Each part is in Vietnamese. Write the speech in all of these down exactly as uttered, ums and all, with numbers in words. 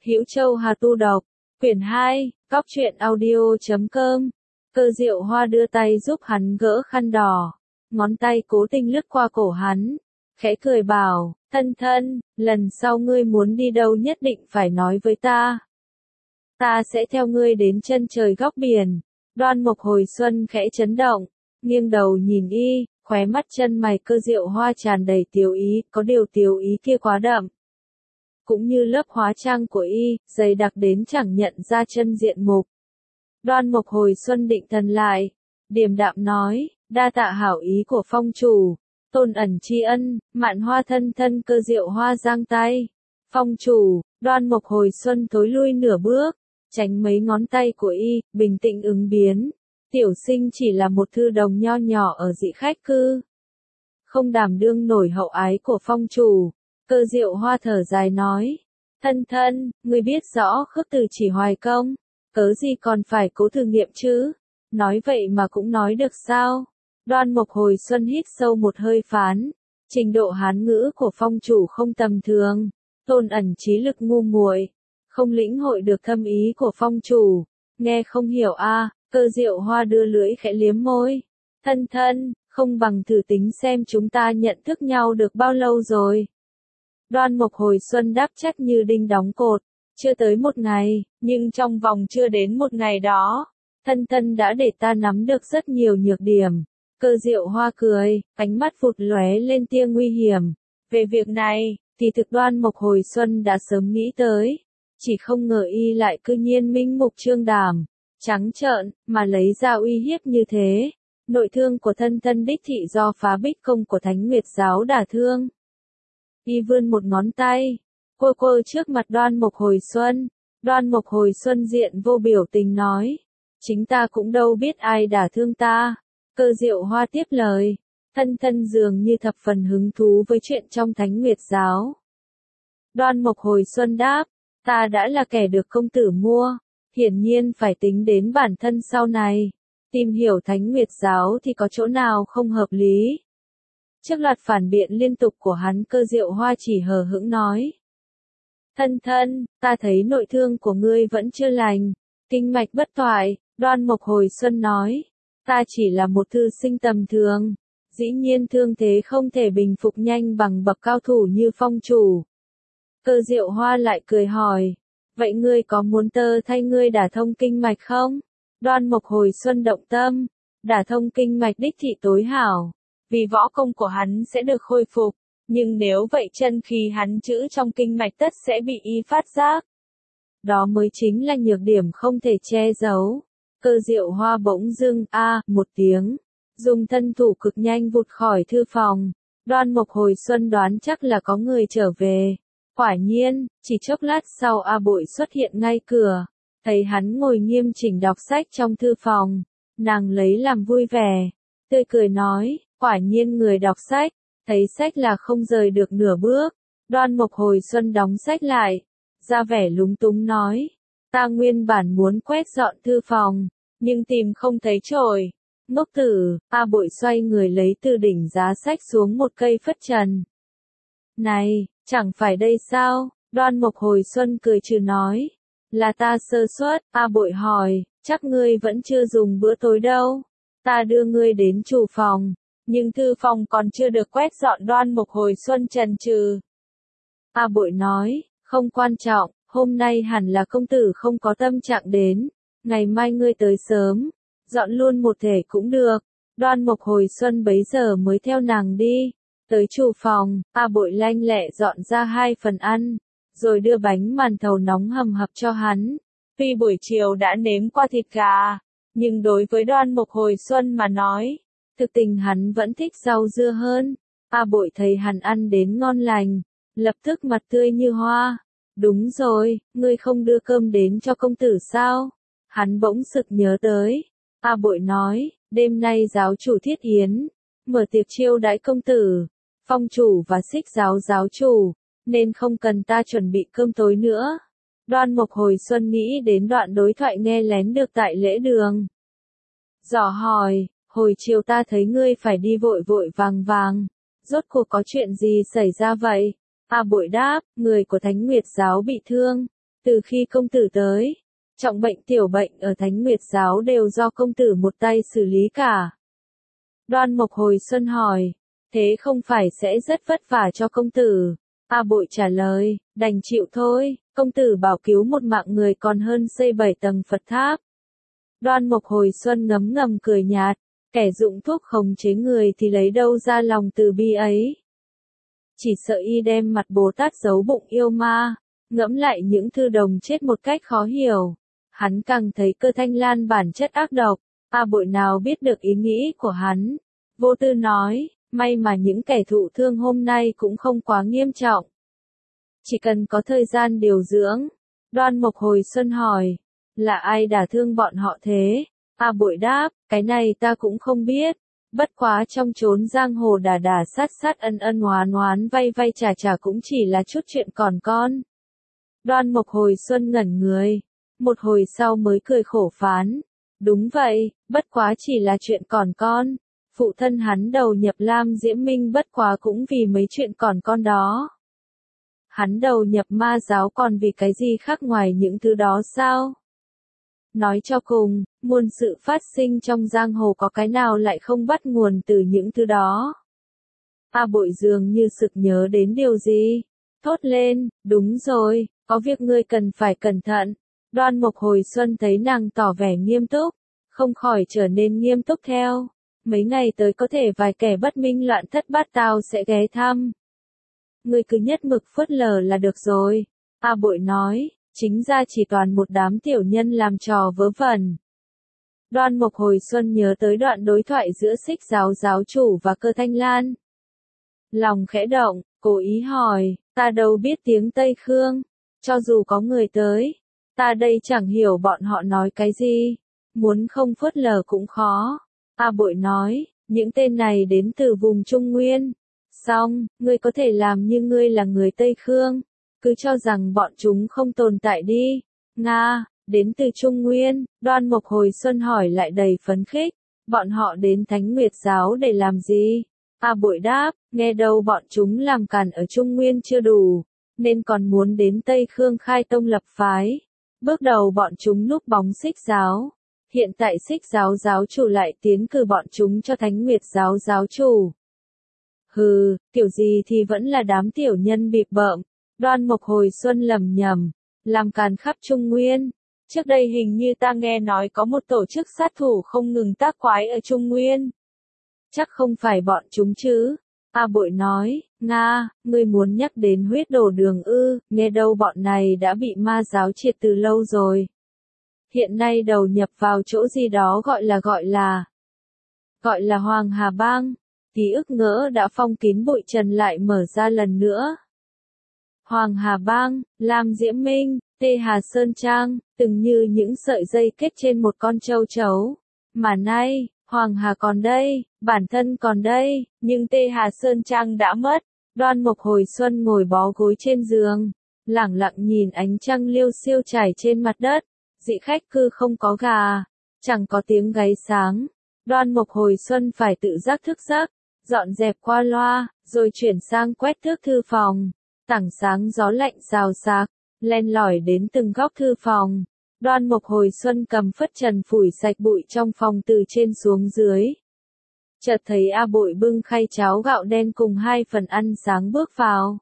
Hữu Châu Hà Tu Độc, quyển hai, góc truyện audio chấm com. Cơ Diệu Hoa đưa tay giúp hắn gỡ khăn đỏ, ngón tay cố tình lướt qua cổ hắn, khẽ cười bảo, thân thân, lần sau ngươi muốn đi đâu nhất định phải nói với ta. Ta sẽ theo ngươi đến chân trời góc biển. Đoan Mộc Hồi Xuân khẽ chấn động, nghiêng đầu nhìn y, khóe mắt chân mày Cơ Diệu Hoa tràn đầy tiếu ý, có điều tiếu ý kia quá đậm. Cũng như lớp hóa trang của y, dày đặc đến chẳng nhận ra chân diện mục. Đoan Mộc Hồi Xuân định thần lại, điềm đạm nói, đa tạ hảo ý của phong chủ, tôn ẩn tri ân. Mạn Hoa thân thân Cơ Diệu Hoa giang tay. Phong chủ. Đoan Mộc Hồi Xuân thối lui nửa bước, tránh mấy ngón tay của y, bình tĩnh ứng biến. Tiểu sinh chỉ là một thư đồng nho nhỏ ở dị khách cư, không đảm đương nổi hậu ái của phong chủ. Cơ Diệu Hoa thở dài nói, thân thân, ngươi biết rõ khước từ chỉ hoài công, cớ gì còn phải cố thử nghiệm chứ? Nói vậy mà cũng nói được sao? Đoan Mộc Hồi Xuân hít sâu một hơi phán, trình độ hán ngữ của phong chủ không tầm thường, tôn ẩn trí lực ngu muội, không lĩnh hội được thâm ý của phong chủ, nghe không hiểu a. À. Cơ Diệu Hoa đưa lưỡi khẽ liếm môi, thân thân, không bằng thử tính xem chúng ta nhận thức nhau được bao lâu rồi. Đoan Mộc Hồi Xuân đáp chắc như đinh đóng cột, chưa tới một ngày, nhưng trong vòng chưa đến một ngày đó, thân thân đã để ta nắm được rất nhiều nhược điểm. Cơ Diệu Hoa cười, ánh mắt vụt lóe lên tia nguy hiểm. Về việc này, thì thực Đoan Mộc Hồi Xuân đã sớm nghĩ tới, chỉ không ngờ y lại cư nhiên minh mục trương đảm, trắng trợn, mà lấy ra uy hiếp như thế. Nội thương của thân thân đích thị do phá bích công của Thánh Nguyệt giáo đả thương. Y vươn một ngón tay, cô cô trước mặt Đoan Mộc Hồi Xuân. Đoan Mộc Hồi Xuân diện vô biểu tình nói, chính ta cũng đâu biết ai đả thương ta. Cơ Diệu Hoa tiếp lời, thân thân dường như thập phần hứng thú với chuyện trong Thánh Nguyệt giáo. Đoan Mộc Hồi Xuân đáp, ta đã là kẻ được công tử mua, hiển nhiên phải tính đến bản thân sau này. Tìm hiểu Thánh Nguyệt giáo thì có chỗ nào không hợp lý. Trước loạt phản biện liên tục của hắn, Cơ Diệu Hoa chỉ hờ hững nói, thân thân, ta thấy nội thương của ngươi vẫn chưa lành, kinh mạch bất thoại. Đoan Mộc Hồi Xuân nói, ta chỉ là một thư sinh tầm thường, dĩ nhiên thương thế không thể bình phục nhanh bằng bậc cao thủ như phong chủ. Cơ Diệu Hoa lại cười hỏi, vậy ngươi có muốn tơ thay ngươi đả thông kinh mạch không? Đoan Mộc Hồi Xuân động tâm, đả thông kinh mạch đích thị tối hảo, vì võ công của hắn sẽ được khôi phục, nhưng nếu vậy chân khí hắn trữ trong kinh mạch tất sẽ bị y phát giác. Đó mới chính là nhược điểm không thể che giấu. Cơ Diệu Hoa bỗng dưng a à, một tiếng, dùng thân thủ cực nhanh vụt khỏi thư phòng. Đoan Mộc Hồi Xuân đoán chắc là có người trở về. Quả nhiên, chỉ chốc lát sau A Bội xuất hiện ngay cửa, thấy hắn ngồi nghiêm chỉnh đọc sách trong thư phòng, nàng lấy làm vui vẻ, tươi cười nói, quả nhiên người đọc sách, thấy sách là không rời được nửa bước. Đoan Mộc Hồi Xuân đóng sách lại, ra vẻ lúng túng nói, ta nguyên bản muốn quét dọn thư phòng, nhưng tìm không thấy chổi. Ngốc tử. A Bội xoay người lấy từ đỉnh giá sách xuống một cây phất trần. Này, chẳng phải đây sao? Đoan Mộc Hồi Xuân cười trừ nói, là ta sơ suất. A Bội hỏi, chắc ngươi vẫn chưa dùng bữa tối đâu. Ta đưa ngươi đến chủ phòng, nhưng thư phòng còn chưa được quét dọn. Đoan Mộc Hồi Xuân chần chừ. A Bội nói, không quan trọng, hôm nay hẳn là công tử không có tâm trạng đến, ngày mai ngươi tới sớm, dọn luôn một thể cũng được. Đoan Mộc Hồi Xuân bấy giờ mới theo nàng đi, tới chủ phòng, A Bội lanh lẹ dọn ra hai phần ăn, rồi đưa bánh màn thầu nóng hầm hập cho hắn. Tuy buổi chiều đã nếm qua thịt gà, nhưng đối với Đoan Mộc Hồi Xuân mà nói, thực tình hắn vẫn thích rau dưa hơn. A Bội thấy hắn ăn đến ngon lành, lập tức mặt tươi như hoa. Đúng rồi, ngươi không đưa cơm đến cho công tử sao? Hắn bỗng sực nhớ tới. A Bội nói, đêm nay giáo chủ thiết yến, mở tiệc chiêu đãi công tử, phong chủ và xích giáo giáo chủ, nên không cần ta chuẩn bị cơm tối nữa. Đoan Mộc Hồi Xuân nghĩ đến đoạn đối thoại nghe lén được tại lễ đường. Dò hỏi, hồi chiều ta thấy ngươi phải đi vội vội vàng vàng, rốt cuộc có chuyện gì xảy ra vậy? A Bội đáp, người của Thánh Nguyệt giáo bị thương, Từ khi công tử tới, trọng bệnh tiểu bệnh ở Thánh Nguyệt Giáo đều do công tử một tay xử lý cả. Đoan Mộc hồi xuân hỏi, thế không phải sẽ rất vất vả cho công tử? A Bội trả lời, đành chịu thôi, công tử bảo cứu một mạng người còn hơn xây bảy tầng Phật tháp. Đoan Mộc hồi xuân ngấm ngầm cười nhạt, kẻ dụng thuốc khống chế người thì lấy đâu ra lòng từ bi ấy. Chỉ sợ y đem mặt Bồ Tát giấu bụng yêu ma, ngẫm lại những thư đồng chết một cách khó hiểu. Hắn càng thấy Cơ Thanh Lan bản chất ác độc, A Bội nào biết được ý nghĩ của hắn. Vô tư nói, may mà những kẻ thụ thương hôm nay cũng không quá nghiêm trọng. Chỉ cần có thời gian điều dưỡng. Đoan Mộc hồi xuân hỏi, là ai đả thương bọn họ thế? A Bội đáp, cái này ta cũng không biết. Bất quá trong chốn giang hồ đả đả sát sát ân ân oán oán vay vay trả trả cũng chỉ là chút chuyện còn con. Đoan Mộc hồi xuân ngẩn người. Một hồi sau mới cười khổ phán. Đúng vậy, bất quá chỉ là chuyện còn con. Phụ thân hắn đầu nhập Lam Diễm Minh bất quá cũng vì mấy chuyện còn con đó. Hắn đầu nhập ma giáo còn vì cái gì khác ngoài những thứ đó sao? Nói cho cùng, muôn sự phát sinh trong giang hồ có cái nào lại không bắt nguồn từ những thứ đó. A Bội dường như sực nhớ đến điều gì. Thốt lên, đúng rồi, có việc ngươi cần phải cẩn thận. Đoan Mộc hồi xuân thấy nàng tỏ vẻ nghiêm túc, không khỏi trở nên nghiêm túc theo. Mấy ngày tới có thể vài kẻ bất minh loạn thất bát tao sẽ ghé thăm. Ngươi cứ nhất mực phớt lờ là được rồi. A Bội nói, chính ra chỉ toàn một đám tiểu nhân làm trò vớ vẩn. Đoan Mộc hồi xuân nhớ tới đoạn đối thoại giữa Xích giáo giáo chủ và Cơ Thanh Lan. Lòng khẽ động, cố ý hỏi, ta đâu biết tiếng Tây Khương, cho dù có người tới, ta đây chẳng hiểu bọn họ nói cái gì, muốn không phớt lờ cũng khó. A Bội nói, những tên này đến từ vùng Trung Nguyên. Xong, ngươi có thể làm như ngươi là người Tây Khương, cứ cho rằng bọn chúng không tồn tại đi. Nga, đến từ Trung Nguyên, Đoan Mộc hồi xuân hỏi lại đầy phấn khích, bọn họ đến Thánh Nguyệt Giáo để làm gì? A Bội đáp, nghe đâu bọn chúng làm càn ở Trung Nguyên chưa đủ, nên còn muốn đến Tây Khương khai tông lập phái. Bước đầu bọn chúng núp bóng Xích giáo. Hiện tại Xích giáo giáo chủ lại tiến cử bọn chúng cho Thánh Nguyệt Giáo giáo chủ. Hừ, kiểu gì thì vẫn là đám tiểu nhân bịp bợm. Đoan Mộc hồi xuân lầm nhầm, làm càn khắp Trung Nguyên. Trước đây hình như ta nghe nói có một tổ chức sát thủ không ngừng tác quái ở Trung Nguyên. Chắc không phải bọn chúng chứ. A Bội nói, Nga, ngươi muốn nhắc đến huyết đồ đường ư, nghe đâu bọn này đã bị ma giáo triệt từ lâu rồi. Hiện nay đầu nhập vào chỗ gì đó gọi là gọi là, gọi là Hoàng Hà Bang. Ký ức ngỡ đã phong kín bụi trần lại mở ra lần nữa. Hoàng Hà Bang, Lam Diễm Minh, Tê Hà Sơn Trang, từng như những sợi dây kết trên một con châu chấu. Mà nay, Hoàng Hà còn đây, bản thân còn đây, nhưng Tê Hà Sơn Trang đã mất. Đoan Mộc hồi xuân ngồi bó gối trên giường, lẳng lặng nhìn ánh trăng liêu xiêu trải trên mặt đất. Dị khách cư không có gà, chẳng có tiếng gáy sáng. Đoan Mộc hồi xuân phải tự giác thức giấc, dọn dẹp qua loa, rồi chuyển sang quét thước thư phòng. Tảng sáng gió lạnh rào rạc, len lỏi đến từng góc thư phòng. Đoan Mộc hồi xuân cầm phất trần phủi sạch bụi trong phòng từ trên xuống dưới. Chợt thấy A Bội bưng khay cháo gạo đen cùng hai phần ăn sáng bước vào.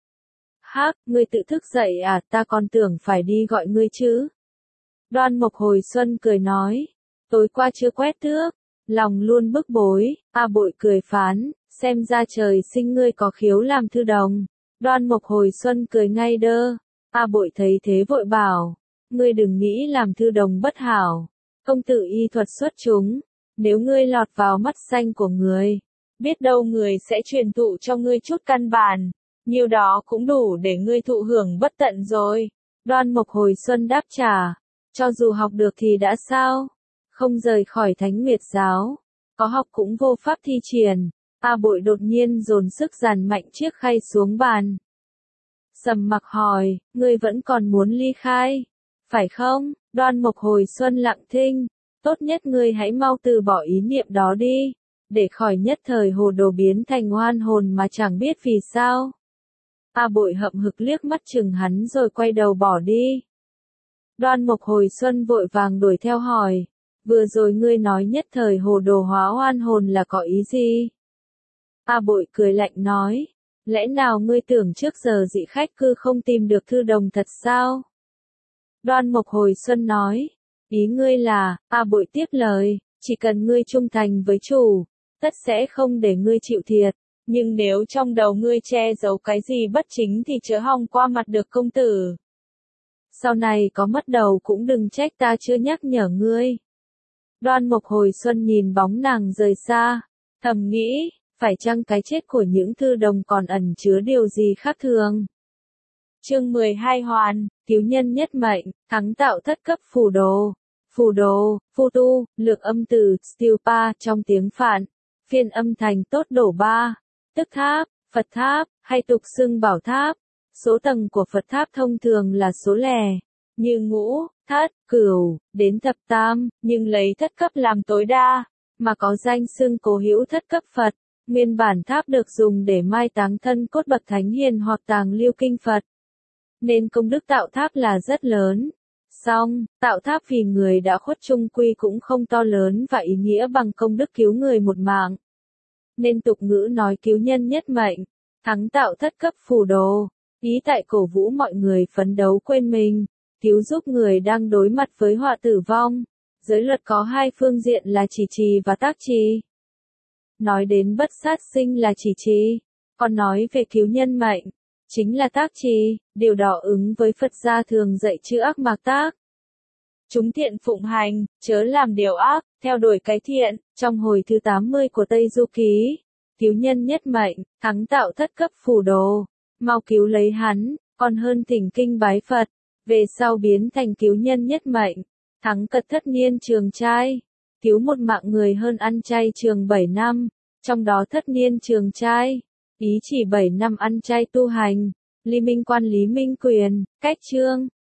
Hác, ngươi tự thức dậy à, ta còn tưởng phải đi gọi ngươi chứ. Đoan Mộc hồi xuân cười nói, tối qua chưa quét thước, lòng luôn bức bối. A Bội cười phán, xem ra trời sinh ngươi có khiếu làm thư đồng. Đoan Mộc hồi xuân cười ngay đơ. A Bội thấy thế vội bảo, ngươi đừng nghĩ làm thư đồng bất hảo. Công tử y thuật xuất chúng, nếu ngươi lọt vào mắt xanh của người, biết đâu người sẽ truyền thụ cho ngươi chút căn bản, nhiêu đó cũng đủ để ngươi thụ hưởng bất tận rồi. Đoan Mộc hồi xuân đáp trả, cho dù học được thì đã sao, không rời khỏi Thánh Nguyệt Giáo, có học cũng vô pháp thi triển. A Bội đột nhiên dồn sức dàn mạnh chiếc khay xuống bàn. Sầm Mặc hỏi, ngươi vẫn còn muốn ly khai, phải không? Đoan Mộc hồi xuân lặng thinh, tốt nhất ngươi hãy mau từ bỏ ý niệm đó đi, để khỏi nhất thời hồ đồ biến thành oan hồn mà chẳng biết vì sao. A Bội hậm hực liếc mắt chừng hắn rồi quay đầu bỏ đi. Đoan Mộc hồi xuân vội vàng đuổi theo hỏi, vừa rồi ngươi nói nhất thời hồ đồ hóa oan hồn là có ý gì? A Bội cười lạnh nói, lẽ nào ngươi tưởng trước giờ dị khách cư không tìm được thư đồng thật sao? Đoan Mộc hồi xuân nói, ý ngươi là, A Bội tiếp lời, chỉ cần ngươi trung thành với chủ, tất sẽ không để ngươi chịu thiệt, nhưng nếu trong đầu ngươi che giấu cái gì bất chính thì chớ hòng qua mặt được công tử. Sau này có mất đầu cũng đừng trách ta chưa nhắc nhở ngươi. Đoan Mộc hồi xuân nhìn bóng nàng rời xa, thầm nghĩ, phải chăng cái chết của những thư đồng còn ẩn chứa điều gì khác thường? Chương mười hai Hoàn, cứu nhân nhất mệnh, thắng tạo thất cấp phù đồ. Phù đồ, phù tu, lược âm từ Stupa trong tiếng Phạn, phiên âm thành tốt đổ ba, tức tháp, Phật tháp, hay tục xưng bảo tháp. Số tầng của Phật tháp thông thường là số lẻ, như ngũ, thất, cửu, đến thập tam, nhưng lấy thất cấp làm tối đa, mà có danh xưng cố hữu thất cấp Phật. Nguyên bản tháp được dùng để mai táng thân cốt bậc thánh hiền hoặc tàng lưu kinh Phật, nên công đức tạo tháp là rất lớn. Song, tạo tháp vì người đã khuất chung quy cũng không to lớn và ý nghĩa bằng công đức cứu người một mạng. Nên tục ngữ nói cứu nhân nhất mệnh, thắng tạo thất cấp phù đồ, ý tại cổ vũ mọi người phấn đấu quên mình, cứu giúp người đang đối mặt với họa tử vong. Giới luật có hai phương diện là chỉ trì và tác trì. Nói đến bất sát sinh là chỉ trì, còn nói về cứu nhân mệnh, chính là tác trì, điều đó ứng với Phật gia thường dạy chữ ác mạc tác. Chúng thiện phụng hành, chớ làm điều ác, theo đuổi cái thiện, trong hồi thứ tám mươi của Tây Du Ký, cứu nhân nhất mệnh, thắng tạo thất cấp phù đồ, mau cứu lấy hắn, còn hơn thỉnh kinh bái Phật, về sau biến thành cứu nhân nhất mệnh, thắng cật thất niên trường trai, cứu một mạng người hơn ăn chay trường bảy năm, trong đó thất niên trường trai, ý chỉ bảy năm ăn chay tu hành. Lý Minh Quan Lý Minh Quyền, cách chương,